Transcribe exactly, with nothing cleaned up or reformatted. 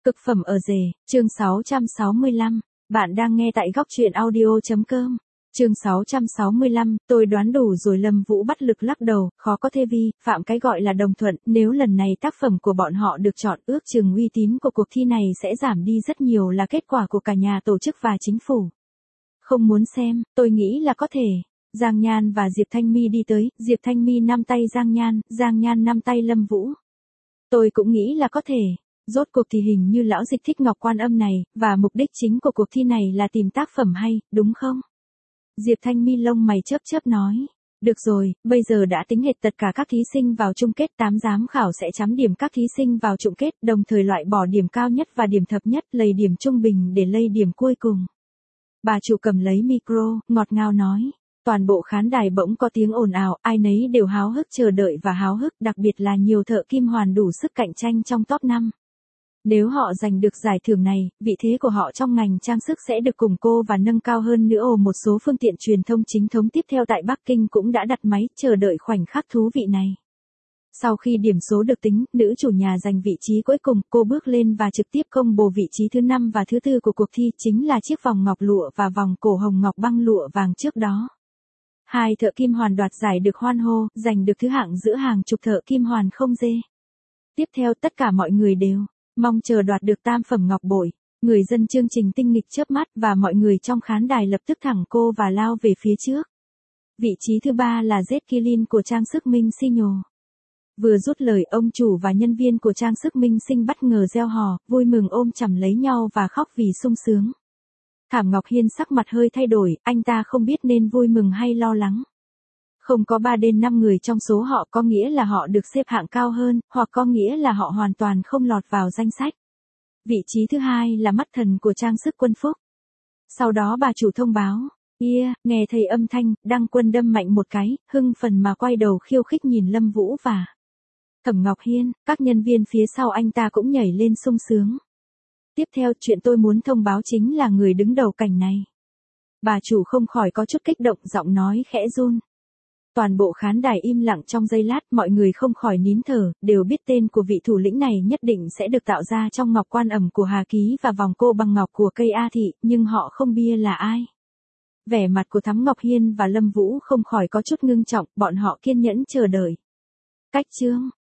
Cực phẩm ở rể, chương sáu trăm sáu mươi lăm. Bạn đang nghe tại góc truyện audio.com. Chương sáu trăm sáu mươi lăm, tôi đoán đủ rồi. Lâm Vũ bất lực lắc đầu, khó có thể vi phạm cái gọi là đồng thuận, nếu lần này tác phẩm của bọn họ được chọn, ước chừng uy tín của cuộc thi này sẽ giảm đi rất nhiều là kết quả của cả nhà tổ chức và chính phủ. Không muốn xem, tôi nghĩ là có thể. Giang Nhan và Diệp Thanh My đi tới, Diệp Thanh My nắm tay Giang Nhan, Giang Nhan nắm tay Lâm Vũ. Tôi cũng nghĩ là có thể. Rốt cuộc thì hình như lão Dịch thích Ngọc Quan Âm này, và mục đích chính của cuộc thi này là tìm tác phẩm hay, đúng không? Diệp Thanh My lông mày chớp chớp nói. Được rồi, bây giờ đã tính hệt tất cả các thí sinh vào chung kết, tám giám khảo sẽ chấm điểm các thí sinh vào chung kết, đồng thời loại bỏ điểm cao nhất và điểm thấp nhất, lấy điểm trung bình để lấy điểm cuối cùng. Bà chủ cầm lấy micro, ngọt ngào nói. Toàn bộ khán đài bỗng có tiếng ồn ào, ai nấy đều háo hức chờ đợi và háo hức, đặc biệt là nhiều thợ kim hoàn đủ sức cạnh tranh trong top năm. Nếu họ giành được giải thưởng này, vị thế của họ trong ngành trang sức sẽ được củng cố và nâng cao hơn nữa. Ồ, một số phương tiện truyền thông chính thống tiếp theo tại Bắc Kinh cũng đã đặt máy chờ đợi khoảnh khắc thú vị này. Sau khi điểm số được tính, nữ chủ nhà giành vị trí cuối cùng, cô bước lên và trực tiếp công bố vị trí thứ năm và thứ tư của cuộc thi, chính là chiếc vòng ngọc lụa và vòng cổ hồng ngọc băng lụa vàng trước đó. Hai thợ kim hoàn đoạt giải được hoan hô, giành được thứ hạng giữa hàng chục thợ kim hoàn không dê. Tiếp theo tất cả mọi người đều mong chờ đoạt được tam phẩm ngọc bội. Người dân chương trình tinh nghịch chớp mắt và mọi người trong khán đài lập tức thẳng cô và lao về phía trước. Vị trí thứ ba là Z-Kilin của trang sức Minh Sinho. Vừa rút lời, ông chủ và nhân viên của trang sức Minh Sinh bất ngờ reo hò, vui mừng ôm chầm lấy nhau và khóc vì sung sướng. Thảm Ngọc Hiên sắc mặt hơi thay đổi, anh ta không biết nên vui mừng hay lo lắng. Không có ba đến năm người trong số họ có nghĩa là họ được xếp hạng cao hơn, hoặc có nghĩa là họ hoàn toàn không lọt vào danh sách. Vị trí thứ hai là mắt thần của trang sức Quân Phúc. Sau đó bà chủ thông báo, yeah, nghe thấy âm thanh, Đăng Quân đâm mạnh một cái, hưng phần mà quay đầu khiêu khích nhìn Lâm Vũ và Thẩm Ngọc Hiên, các nhân viên phía sau anh ta cũng nhảy lên sung sướng. Tiếp theo, chuyện tôi muốn thông báo chính là người đứng đầu cảnh này. Bà chủ không khỏi có chút kích động, giọng nói khẽ run. Toàn bộ khán đài im lặng trong giây lát, mọi người không khỏi nín thở, đều biết tên của vị thủ lĩnh này nhất định sẽ được tạo ra trong ngọc quan ẩm của Hà Ký và vòng cô bằng ngọc của cây A Thị, nhưng họ không biết là ai. Vẻ mặt của Thắm Ngọc Hiên và Lâm Vũ không khỏi có chút ngưng trọng, bọn họ kiên nhẫn chờ đợi. Cách chương,